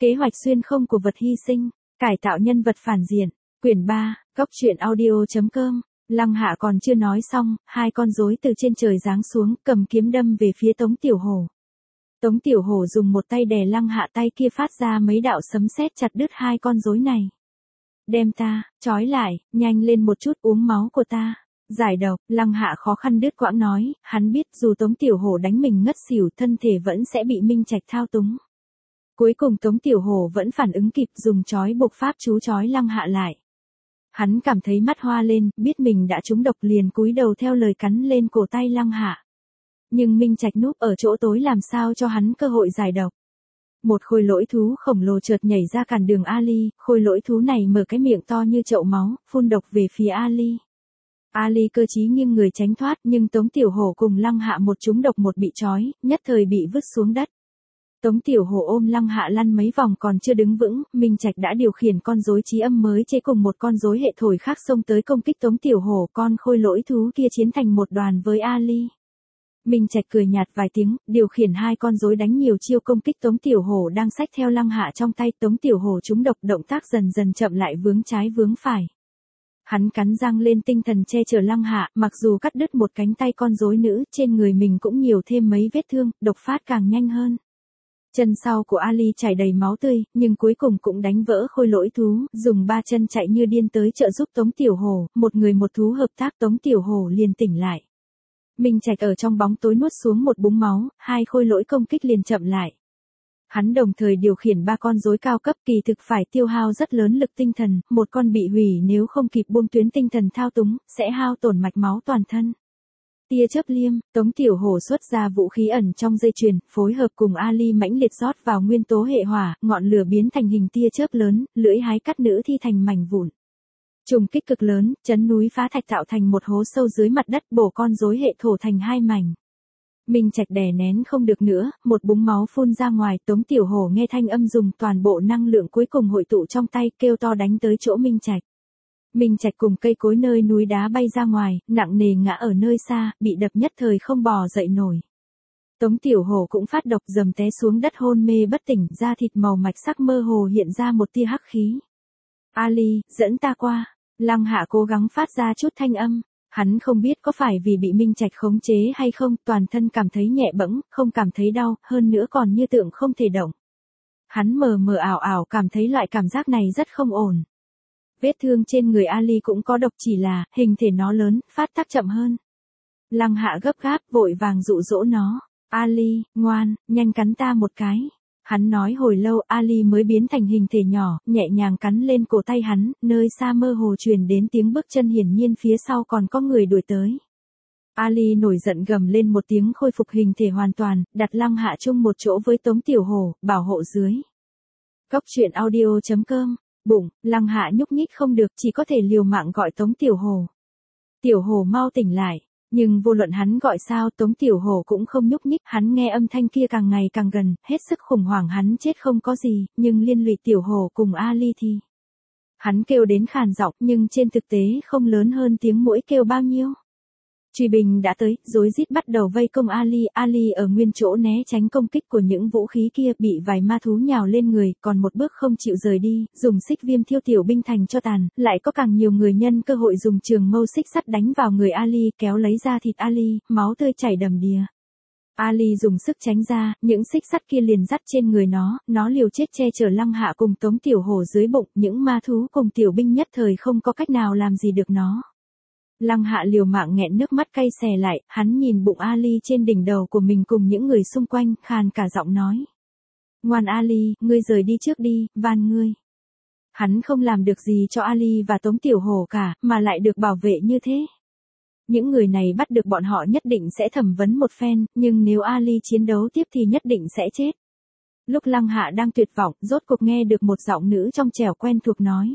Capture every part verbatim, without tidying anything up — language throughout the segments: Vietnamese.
Kế hoạch xuyên không của vật hy sinh, cải tạo nhân vật phản diện, quyển ba, góc truyện audio.com. Lăng Hạ còn chưa nói xong, hai con rối từ trên trời giáng xuống, cầm kiếm đâm về phía Tống Tiểu Hổ. Tống Tiểu Hổ dùng một tay đè Lăng Hạ, tay kia phát ra mấy đạo sấm sét chặt đứt hai con rối này. Đem ta, trói lại, nhanh lên một chút, uống máu của ta. Giải độc, Lăng Hạ khó khăn đứt quãng nói, hắn biết dù Tống Tiểu Hổ đánh mình ngất xỉu, thân thể vẫn sẽ bị Minh Trạch thao túng. Cuối cùng Tống Tiểu Hổ vẫn phản ứng kịp, dùng trói buộc pháp chú trói Lăng Hạ lại. Hắn cảm thấy mắt hoa lên, biết mình đã trúng độc, liền cúi đầu theo lời cắn lên cổ tay Lăng Hạ. Nhưng Minh Trạch núp ở chỗ tối làm sao cho hắn cơ hội giải độc. Một khôi lỗi thú khổng lồ chợt nhảy ra cản đường Ali, khôi lỗi thú này mở cái miệng to như chậu máu, phun độc về phía Ali. Ali cơ trí nghiêng người tránh thoát, nhưng Tống Tiểu Hổ cùng Lăng Hạ một trúng độc một bị trói, nhất thời bị vứt xuống đất. Tống Tiểu Hổ ôm Lăng Hạ lăn mấy vòng còn chưa đứng vững, Minh Trạch đã điều khiển con rối trí âm mới chế cùng một con rối hệ thổi khác xông tới công kích Tống Tiểu Hổ, con khôi lỗi thú kia chiến thành một đoàn với Ali. Minh Trạch cười nhạt vài tiếng, điều khiển hai con rối đánh nhiều chiêu công kích Tống Tiểu Hổ đang xách theo Lăng Hạ trong tay. Tống Tiểu Hổ trúng độc, động tác dần dần chậm lại, vướng trái vướng phải. Hắn cắn răng lên tinh thần che chở Lăng Hạ, mặc dù cắt đứt một cánh tay con rối nữ, trên người mình cũng nhiều thêm mấy vết thương, độc phát càng nhanh hơn. Chân sau của Ali chảy đầy máu tươi, nhưng cuối cùng cũng đánh vỡ khôi lỗi thú, dùng ba chân chạy như điên tới trợ giúp Tống Tiểu Hổ, một người một thú hợp tác, Tống Tiểu Hổ liền tỉnh lại. Minh Trạch ở trong bóng tối nuốt xuống một búng máu, hai khôi lỗi công kích liền chậm lại. Hắn đồng thời điều khiển ba con rối cao cấp, kỳ thực phải tiêu hao rất lớn lực tinh thần, một con bị hủy nếu không kịp buông tuyến tinh thần thao túng, sẽ hao tổn mạch máu toàn thân. Tia chớp liêm, Tống Tiểu Hổ xuất ra vũ khí ẩn trong dây chuyền, phối hợp cùng Ali mãnh liệt rót vào nguyên tố hệ hỏa, ngọn lửa biến thành hình tia chớp lớn, lưỡi hái cắt nữ thi thành mảnh vụn. Trùng kích cực lớn, chấn núi phá thạch tạo thành một hố sâu dưới mặt đất, bổ con rối hệ thổ thành hai mảnh. Minh Trạch đè nén không được nữa, một búng máu phun ra ngoài, Tống Tiểu Hổ nghe thanh âm dùng toàn bộ năng lượng cuối cùng hội tụ trong tay, kêu to đánh tới chỗ Minh Trạch. Minh Trạch cùng cây cối nơi núi đá bay ra ngoài, nặng nề ngã ở nơi xa, bị đập nhất thời không bò dậy nổi. Tống Tiểu Hổ cũng phát độc, dầm té xuống đất hôn mê bất tỉnh, da thịt màu mạch sắc mơ hồ hiện ra một tia hắc khí. Ali, dẫn ta qua. Lăng Hạ cố gắng phát ra chút thanh âm. Hắn không biết có phải vì bị Minh Trạch khống chế hay không, toàn thân cảm thấy nhẹ bẫng, không cảm thấy đau, hơn nữa còn như tượng không thể động. Hắn mờ mờ ảo ảo cảm thấy loại cảm giác này rất không ổn. Vết thương trên người Ali cũng có độc, chỉ là hình thể nó lớn, phát tác chậm hơn. Lăng Hạ gấp gáp vội vàng dụ dỗ nó. Ali, ngoan, nhanh cắn ta một cái. Hắn nói hồi lâu, Ali mới biến thành hình thể nhỏ, nhẹ nhàng cắn lên cổ tay hắn, nơi xa mơ hồ truyền đến tiếng bước chân, hiển nhiên phía sau còn có người đuổi tới. Ali nổi giận gầm lên một tiếng, khôi phục hình thể hoàn toàn, đặt Lăng Hạ chung một chỗ với Tống Tiểu Hổ, bảo hộ dưới. Góc truyện audio.com. Bụng, Lăng Hạ nhúc nhích không được, chỉ có thể liều mạng gọi Tống Tiểu Hổ. Tiểu Hổ mau tỉnh lại. Nhưng vô luận hắn gọi sao, Tống Tiểu Hổ cũng không nhúc nhích, hắn nghe âm thanh kia càng ngày càng gần, hết sức khủng hoảng, hắn chết không có gì, nhưng liên lụy Tiểu Hổ cùng Ali thì. Hắn kêu đến khàn giọng, nhưng trên thực tế không lớn hơn tiếng muỗi kêu bao nhiêu. Truy binh đã tới, rối rít bắt đầu vây công Ali, Ali ở nguyên chỗ né tránh công kích của những vũ khí kia, bị vài ma thú nhào lên người, còn một bước không chịu rời đi, dùng xích viêm thiêu tiểu binh thành cho tàn, lại có càng nhiều người nhân cơ hội dùng trường mâu xích sắt đánh vào người Ali, kéo lấy ra thịt Ali, máu tươi chảy đầm đìa. Ali dùng sức tránh ra, những xích sắt kia liền dắt trên người nó, nó liều chết che chở Lăng Hạ cùng Tống Tiểu Hổ dưới bụng, những ma thú cùng tiểu binh nhất thời không có cách nào làm gì được nó. Lăng Hạ liều mạng nghẹn nước mắt cay xè lại, hắn nhìn bụng Ali trên đỉnh đầu của mình cùng những người xung quanh, khàn cả giọng nói. Ngoan Ali, ngươi rời đi trước đi, van ngươi. Hắn không làm được gì cho Ali và Tống Tiểu Hổ cả, mà lại được bảo vệ như thế. Những người này bắt được bọn họ nhất định sẽ thẩm vấn một phen, nhưng nếu Ali chiến đấu tiếp thì nhất định sẽ chết. Lúc Lăng Hạ đang tuyệt vọng, rốt cuộc nghe được một giọng nữ trong trẻo quen thuộc nói.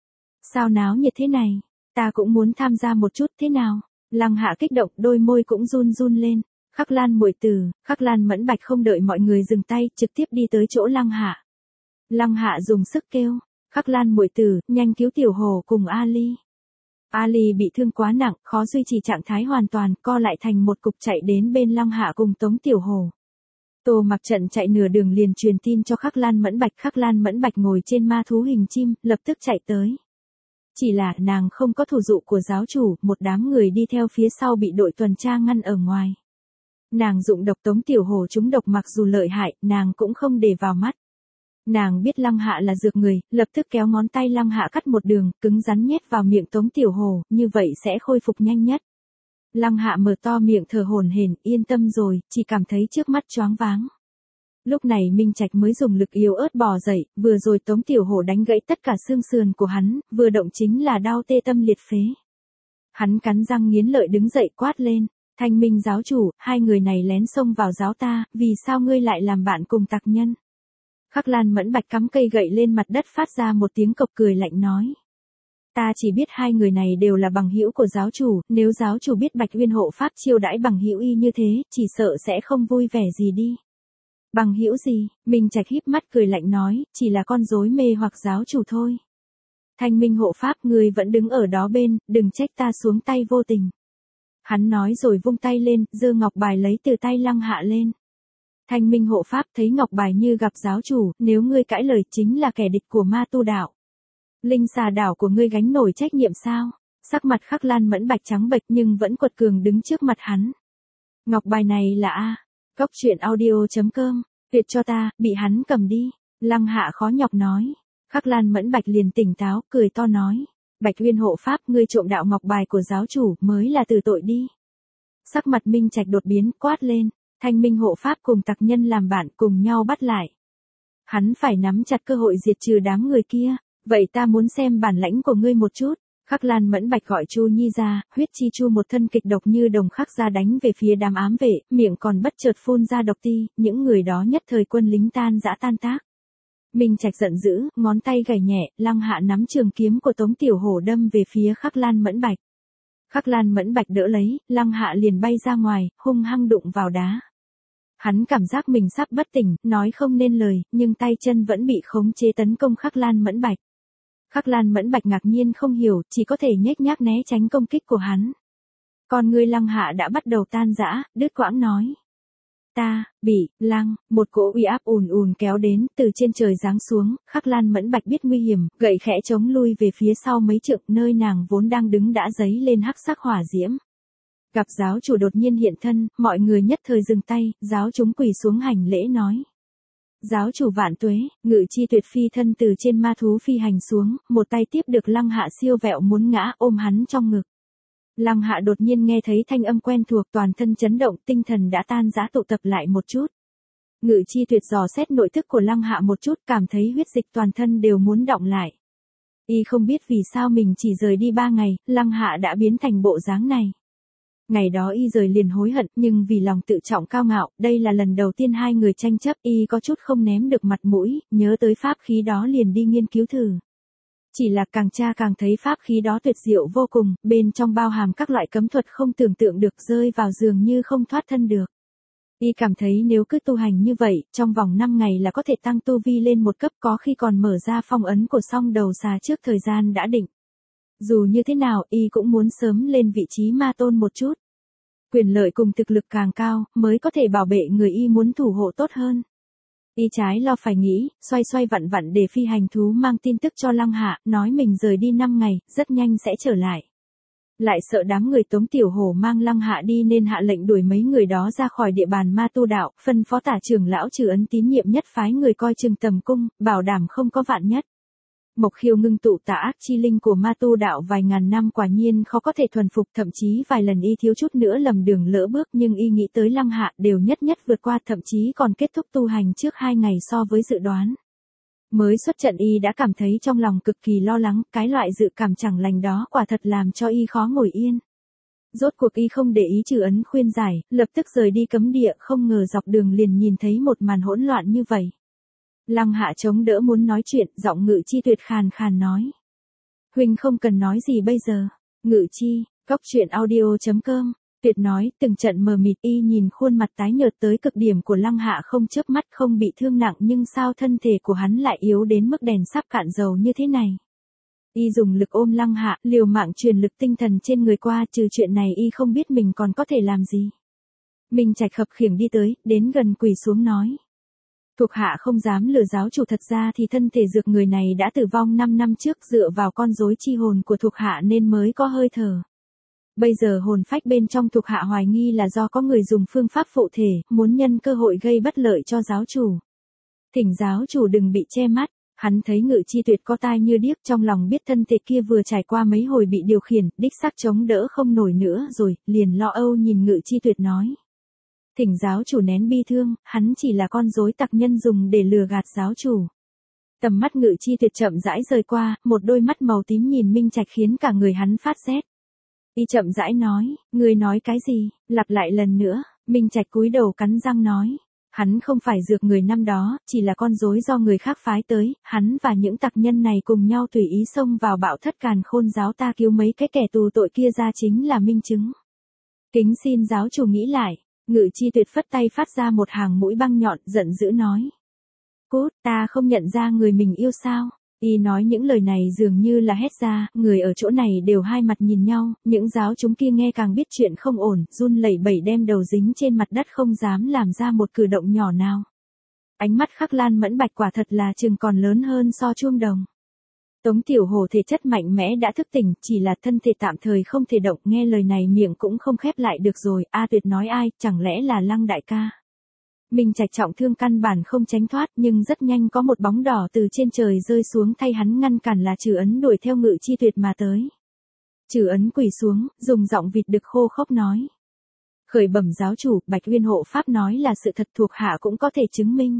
Sao náo nhiệt thế này? Ta cũng muốn tham gia một chút, thế nào? Lăng Hạ kích động, đôi môi cũng run run lên. Khắc Lan muội tử, Khắc Lan Mẫn Bạch không đợi mọi người dừng tay, trực tiếp đi tới chỗ Lăng Hạ. Lăng Hạ dùng sức kêu, Khắc Lan muội tử, nhanh cứu Tiểu Hổ cùng Ali. Ali bị thương quá nặng, khó duy trì trạng thái hoàn toàn, co lại thành một cục chạy đến bên Lăng Hạ cùng Tống Tiểu Hổ. Tô Mặc Trận chạy nửa đường liền truyền tin cho Khắc Lan Mẫn Bạch. Khắc Lan Mẫn Bạch ngồi trên ma thú hình chim, lập tức chạy tới. Chỉ là nàng không có thủ dụ của giáo chủ, một đám người đi theo phía sau bị đội tuần tra ngăn ở ngoài. Nàng dụng độc Tống Tiểu Hổ trúng độc, mặc dù lợi hại, nàng cũng không để vào mắt. Nàng biết Lăng Hạ là dược người, lập tức kéo ngón tay Lăng Hạ cắt một đường, cứng rắn nhét vào miệng Tống Tiểu Hổ, như vậy sẽ khôi phục nhanh nhất. Lăng Hạ mở to miệng thở hổn hển, yên tâm rồi, chỉ cảm thấy trước mắt choáng váng. Lúc này Minh Trạch mới dùng lực yếu ớt bò dậy, vừa rồi Tống Tiểu Hổ đánh gãy tất cả xương sườn của hắn, vừa động chính là đau tê tâm liệt phế. Hắn cắn răng nghiến lợi đứng dậy quát lên, Thanh Minh giáo chủ, hai người này lén xông vào giáo ta, vì sao ngươi lại làm bạn cùng tặc nhân? Khắc Lan Mẫn Bạch cắm cây gậy lên mặt đất phát ra một tiếng cộc cười lạnh nói. Ta chỉ biết hai người này đều là bằng hữu của giáo chủ, nếu giáo chủ biết Bạch Uyên hộ pháp chiêu đãi bằng hữu y như thế, chỉ sợ sẽ không vui vẻ gì đi. Bằng hữu gì? Minh Trạch híp mắt cười lạnh nói, chỉ là con rối mê hoặc giáo chủ thôi. Thanh Minh hộ pháp, ngươi vẫn đứng ở đó bên, đừng trách ta xuống tay vô tình. Hắn nói rồi vung tay lên, giơ ngọc bài lấy từ tay Lăng Hạ lên. Thanh Minh hộ pháp thấy ngọc bài như gặp giáo chủ, nếu ngươi cãi lời chính là kẻ địch của ma tu đạo. Linh xà đảo của ngươi gánh nổi trách nhiệm sao? Sắc mặt Khắc Lan Mẫn Bạch trắng bệch nhưng vẫn quật cường đứng trước mặt hắn. Ngọc bài này là a. Cốc truyện audio chấm com, tuyệt cho ta, bị hắn cầm đi. Lăng Hạ khó nhọc nói. Khắc Lan Mẫn Bạch liền tỉnh táo, cười to nói. Bạch Uyên hộ pháp, ngươi trộm đạo ngọc bài của giáo chủ, mới là từ tội đi. Sắc mặt Minh Trạch đột biến, quát lên. Thanh Minh hộ pháp cùng tặc nhân làm bạn, cùng nhau bắt lại. Hắn phải nắm chặt cơ hội diệt trừ đám người kia. Vậy ta muốn xem bản lãnh của ngươi một chút. Khắc Lan Mẫn Bạch gọi Chu Nhi ra, huyết chi chu một thân kịch độc như đồng khắc ra đánh về phía đám ám vệ, miệng còn bất chợt phun ra độc ti, những người đó nhất thời quân lính tan dã tan tác. Minh Trạch giận dữ, ngón tay gảy nhẹ, Lăng Hạ nắm trường kiếm của Tống Tiểu Hổ đâm về phía Khắc Lan Mẫn Bạch. Khắc Lan Mẫn Bạch đỡ lấy, Lăng Hạ liền bay ra ngoài, hung hăng đụng vào đá. Hắn cảm giác mình sắp bất tỉnh, nói không nên lời, nhưng tay chân vẫn bị khống chế tấn công Khắc Lan Mẫn Bạch. Khắc Lan Mẫn Bạch ngạc nhiên không hiểu, chỉ có thể nhếch nhác né tránh công kích của hắn. Còn người Lăng Hạ đã bắt đầu tan rã, đứt quãng nói. Ta, bị, lăng, một cỗ uy áp ùn ùn kéo đến, từ trên trời giáng xuống, Khắc Lan Mẫn Bạch biết nguy hiểm, gậy khẽ chống lui về phía sau mấy trượng, nơi nàng vốn đang đứng đã dấy lên hắc sắc hỏa diễm. Gặp giáo chủ đột nhiên hiện thân, mọi người nhất thời dừng tay, giáo chúng quỳ xuống hành lễ nói. Giáo chủ vạn tuế, Ngự Chi Tuyệt phi thân từ trên ma thú phi hành xuống, một tay tiếp được Lăng Hạ siêu vẹo muốn ngã, ôm hắn trong ngực. Lăng Hạ đột nhiên nghe thấy thanh âm quen thuộc, toàn thân chấn động, tinh thần đã tan rã tụ tập lại một chút. Ngự Chi Tuyệt dò xét nội thức của Lăng Hạ một chút, cảm thấy huyết dịch toàn thân đều muốn đọng lại. Y không biết vì sao mình chỉ rời đi ba ngày, Lăng Hạ đã biến thành bộ dáng này. Ngày đó y rời liền hối hận, nhưng vì lòng tự trọng cao ngạo, đây là lần đầu tiên hai người tranh chấp, y có chút không ném được mặt mũi, nhớ tới pháp khí đó liền đi nghiên cứu thử. Chỉ là càng tra càng thấy pháp khí đó tuyệt diệu vô cùng, bên trong bao hàm các loại cấm thuật không tưởng tượng được, rơi vào giường như không thoát thân được. Y cảm thấy nếu cứ tu hành như vậy, trong vòng năm ngày là có thể tăng tu vi lên một cấp, có khi còn mở ra phong ấn của song đầu xà trước thời gian đã định. Dù như thế nào, y cũng muốn sớm lên vị trí ma tôn một chút. Quyền lợi cùng thực lực càng cao, mới có thể bảo vệ người y muốn thủ hộ tốt hơn. Y trái lo phải nghĩ, xoay xoay vặn vặn để phi hành thú mang tin tức cho Lăng Hạ, nói mình rời đi năm ngày, rất nhanh sẽ trở lại. Lại sợ đám người Tống Tiểu Hổ mang Lăng Hạ đi nên hạ lệnh đuổi mấy người đó ra khỏi địa bàn ma tu đạo, phân phó tả trưởng lão Trừ Ấn tín nhiệm nhất phái người coi chừng tầm cung, bảo đảm không có vạn nhất. Mộc Khiêu ngưng tụ tà ác chi linh của ma tu đạo vài ngàn năm quả nhiên khó có thể thuần phục, thậm chí vài lần y thiếu chút nữa lầm đường lỡ bước, nhưng y nghĩ tới Lăng Hạ đều nhất nhất vượt qua, thậm chí còn kết thúc tu hành trước hai ngày so với dự đoán. Mới xuất trận y đã cảm thấy trong lòng cực kỳ lo lắng, cái loại dự cảm chẳng lành đó quả thật làm cho y khó ngồi yên. Rốt cuộc y không để ý Trừ Ấn khuyên giải, lập tức rời đi cấm địa, không ngờ dọc đường liền nhìn thấy một màn hỗn loạn như vậy. Lăng Hạ chống đỡ muốn nói chuyện, giọng Ngự Chi Tuyệt khàn khàn nói. Huynh không cần nói gì bây giờ. Ngự Chi, cốc truyện audio chấm com, Tuyệt nói, từng trận mờ mịt, y nhìn khuôn mặt tái nhợt tới cực điểm của Lăng Hạ không chớp mắt, không bị thương nặng nhưng sao thân thể của hắn lại yếu đến mức đèn sắp cạn dầu như thế này. Y dùng lực ôm Lăng Hạ, liều mạng truyền lực tinh thần trên người qua, trừ chuyện này y không biết mình còn có thể làm gì. Minh Trạch khập khiễng đi tới, đến gần quỳ xuống nói. Thuộc hạ không dám lừa giáo chủ, thật ra thì thân thể dược người này đã tử vong năm năm trước, dựa vào con rối chi hồn của thuộc hạ nên mới có hơi thở. Bây giờ hồn phách bên trong thuộc hạ hoài nghi là do có người dùng phương pháp phụ thể, muốn nhân cơ hội gây bất lợi cho giáo chủ. Thỉnh giáo chủ đừng bị che mắt. Hắn thấy Ngự Chi Tuyệt có tai như điếc, trong lòng biết thân thể kia vừa trải qua mấy hồi bị điều khiển, đích xác chống đỡ không nổi nữa rồi, liền lo âu nhìn Ngự Chi Tuyệt nói. Thỉnh giáo chủ nén bi thương, hắn chỉ là con rối tặc nhân dùng để lừa gạt giáo chủ. Tầm mắt Ngự Chi Tuyệt chậm rãi rời qua, một đôi mắt màu tím nhìn Minh Trạch khiến cả người hắn phát rét. Y chậm rãi nói, ngươi nói cái gì, lặp lại lần nữa. Minh Trạch cúi đầu cắn răng nói. Hắn không phải dược người năm đó, chỉ là con rối do người khác phái tới, hắn và những tặc nhân này cùng nhau tùy ý xông vào Bạo Thất Càn Khôn giáo ta cứu mấy cái kẻ tù tội kia ra chính là minh chứng. Kính xin giáo chủ nghĩ lại. Ngự Chi Tuyệt phất tay phát ra một hàng mũi băng nhọn, giận dữ nói. Cút, ta không nhận ra người mình yêu sao? Y nói những lời này dường như là hét ra, người ở chỗ này đều hai mặt nhìn nhau, những giáo chúng kia nghe càng biết chuyện không ổn, run lẩy bẩy đem đầu dính trên mặt đất không dám làm ra một cử động nhỏ nào. Ánh mắt Khắc Lan Mẫn Bạch quả thật là chừng còn lớn hơn so chuông đồng. Tống Tiểu Hổ thể chất mạnh mẽ đã thức tỉnh, chỉ là thân thể tạm thời không thể động, nghe lời này miệng cũng không khép lại được rồi, A Tuyệt nói ai, chẳng lẽ là Lăng đại ca. Minh Trạch trọng thương căn bản không tránh thoát, nhưng rất nhanh có một bóng đỏ từ trên trời rơi xuống thay hắn ngăn cản, là Trừ Ấn đuổi theo Ngự Chi Tuyệt mà tới. Trừ Ấn quỳ xuống, dùng giọng vịt đực khô khốc nói. Khởi bẩm giáo chủ, Bạch Uyên hộ pháp nói là sự thật, thuộc hạ cũng có thể chứng minh.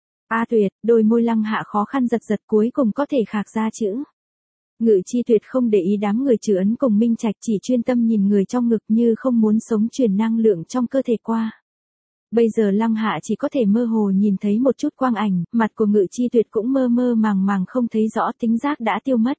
A Tuyệt, đôi môi Lăng Hạ khó khăn giật giật, cuối cùng có thể khạc ra chữ. Ngự Chi Tuyệt không để ý đám người Trừ Ấn cùng Minh Trạch, chỉ chuyên tâm nhìn người trong ngực như không muốn sống truyền năng lượng trong cơ thể qua. Bây giờ Lăng Hạ chỉ có thể mơ hồ nhìn thấy một chút quang ảnh, mặt của Ngự Chi Tuyệt cũng mơ mơ màng màng không thấy rõ, tính giác đã tiêu mất.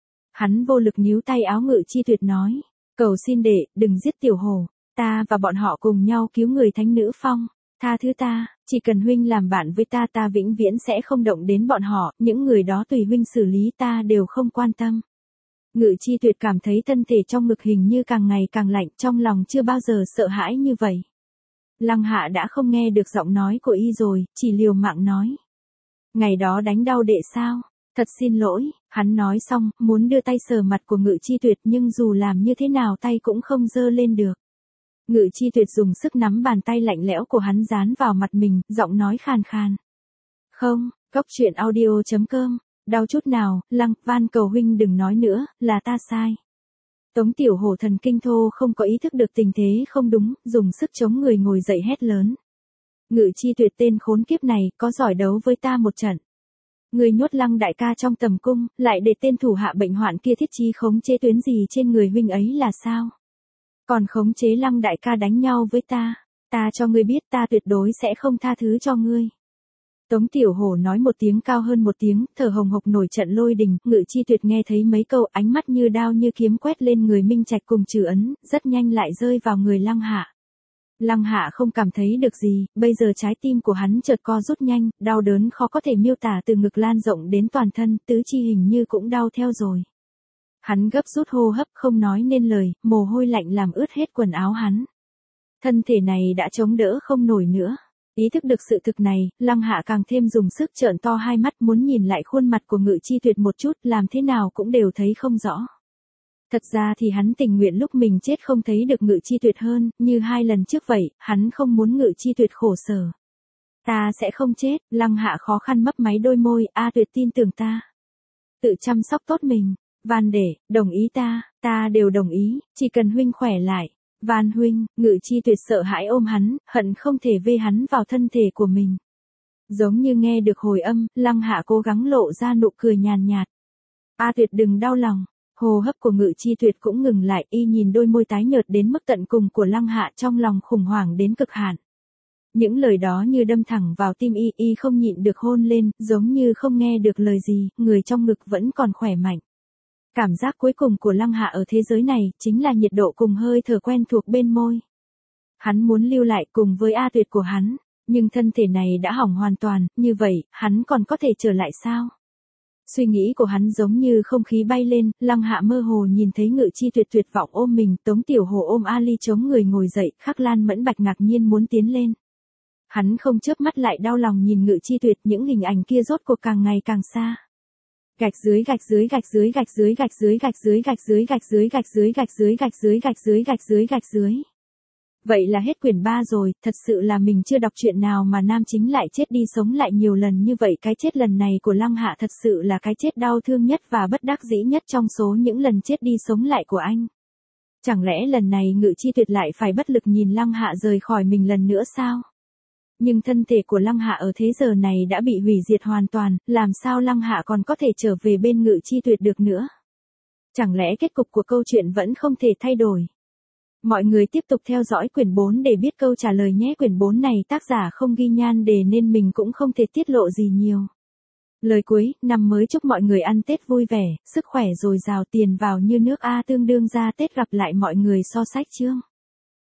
Hắn vô lực níu tay áo Ngự Chi Tuyệt nói, cầu xin đệ, đừng giết Tiểu Hổ, ta và bọn họ cùng nhau cứu người thánh nữ Phong, tha thứ ta, chỉ cần huynh làm bạn với ta ta vĩnh viễn sẽ không động đến bọn họ, những người đó tùy huynh xử lý ta đều không quan tâm. Ngự Chi Tuyệt cảm thấy thân thể trong ngực hình như càng ngày càng lạnh, trong lòng chưa bao giờ sợ hãi như vậy. Lăng Hạ đã không nghe được giọng nói của y rồi, chỉ liều mạng nói. Ngày đó đánh đau đệ sao? Thật xin lỗi, hắn nói xong, muốn đưa tay sờ mặt của Ngự Chi Tuyệt nhưng dù làm như thế nào tay cũng không giơ lên được. Ngự Chi Tuyệt dùng sức nắm bàn tay lạnh lẽo của hắn dán vào mặt mình, giọng nói khàn khàn. Không, Cốc Truyện Audio chấm com, đau chút nào, Lăng, van cầu huynh đừng nói nữa, là ta sai. Tống Tiểu Hổ thần kinh thô không có ý thức được tình thế không đúng, dùng sức chống người ngồi dậy hét lớn. Ngự Chi Tuyệt tên khốn kiếp này, có giỏi đấu với ta một trận. Người nhốt Lăng đại ca trong tầm cung, lại để tên thủ hạ bệnh hoạn kia thiết trí khống chế tuyến gì trên người huynh ấy là sao? Còn khống chế Lăng đại ca đánh nhau với ta, ta cho ngươi biết ta tuyệt đối sẽ không tha thứ cho ngươi. Tống Tiểu Hổ nói một tiếng cao hơn một tiếng, thở hồng hộc nổi trận lôi đình, Ngự Chi Tuyệt nghe thấy mấy câu, ánh mắt như đao như kiếm quét lên người Minh Trạch cùng Trừ Ấn, rất nhanh lại rơi vào người Lăng Hạ. Lăng Hạ không cảm thấy được gì, bây giờ trái tim của hắn chợt co rút nhanh, đau đớn khó có thể miêu tả từ ngực lan rộng đến toàn thân, tứ chi hình như cũng đau theo rồi. Hắn gấp rút hô hấp không nói nên lời, mồ hôi lạnh làm ướt hết quần áo hắn. Thân thể này đã chống đỡ không nổi nữa. Ý thức được sự thực này, Lăng Hạ càng thêm dùng sức trợn to hai mắt muốn nhìn lại khuôn mặt của Ngự Chi Tuyệt một chút, làm thế nào cũng đều thấy không rõ. Thật ra thì hắn tình nguyện lúc mình chết không thấy được Ngự Chi Tuyệt hơn, như hai lần trước vậy, hắn không muốn Ngự Chi Tuyệt khổ sở. Ta sẽ không chết, Lăng Hạ khó khăn mấp máy đôi môi, A Tuyệt tin tưởng ta. Tự chăm sóc tốt mình, van để, đồng ý ta, ta đều đồng ý, chỉ cần huynh khỏe lại. Van huynh, Ngự Chi Tuyệt sợ hãi ôm hắn, hận không thể vê hắn vào thân thể của mình. Giống như nghe được hồi âm, Lăng Hạ cố gắng lộ ra nụ cười nhàn nhạt. A Tuyệt đừng đau lòng, hô hấp của Ngự Chi Tuyệt cũng ngừng lại, y nhìn đôi môi tái nhợt đến mức tận cùng của Lăng Hạ trong lòng khủng hoảng đến cực hạn. Những lời đó như đâm thẳng vào tim y, y không nhịn được hôn lên, giống như không nghe được lời gì, người trong ngực vẫn còn khỏe mạnh. Cảm giác cuối cùng của Lăng Hạ ở thế giới này, chính là nhiệt độ cùng hơi thở quen thuộc bên môi. Hắn muốn lưu lại cùng với A Tuyệt của hắn, nhưng thân thể này đã hỏng hoàn toàn, như vậy, hắn còn có thể trở lại sao? Suy nghĩ của hắn giống như không khí bay lên, Lăng Hạ mơ hồ nhìn thấy Ngự Chi Tuyệt tuyệt vọng ôm mình, Tống Tiểu Hồ ôm Ali chống người ngồi dậy, Khắc Lan Mẫn Bạch ngạc nhiên muốn tiến lên. Hắn không chớp mắt lại đau lòng nhìn Ngự Chi Tuyệt, những hình ảnh kia rốt cuộc càng ngày càng xa. Gạch dưới gạch dưới gạch dưới gạch dưới gạch dưới gạch dưới gạch dưới gạch dưới gạch dưới gạch dưới gạch dưới gạch dưới gạch dưới gạch dưới. Vậy là hết quyển ba rồi, thật sự là mình chưa đọc chuyện nào mà nam chính lại chết đi sống lại nhiều lần như vậy. Cái chết lần này của Lăng Hạ thật sự là cái chết đau thương nhất và bất đắc dĩ nhất trong số những lần chết đi sống lại của anh. Chẳng lẽ lần này Ngự Chi Tuyệt lại phải bất lực nhìn Lăng Hạ rời khỏi mình lần nữa sao? Nhưng thân thể của Lăng Hạ ở thế giờ này đã bị hủy diệt hoàn toàn, làm sao Lăng Hạ còn có thể trở về bên Ngự Chi Tuyệt được nữa? Chẳng lẽ kết cục của câu chuyện vẫn không thể thay đổi? Mọi người tiếp tục theo dõi quyển bốn để biết câu trả lời nhé. Quyển bốn này tác giả không ghi nhan đề nên mình cũng không thể tiết lộ gì nhiều. Lời cuối, năm mới chúc mọi người ăn Tết vui vẻ, sức khỏe dồi dào, tiền vào như nước A, tương đương ra Tết, gặp lại mọi người so sách chương.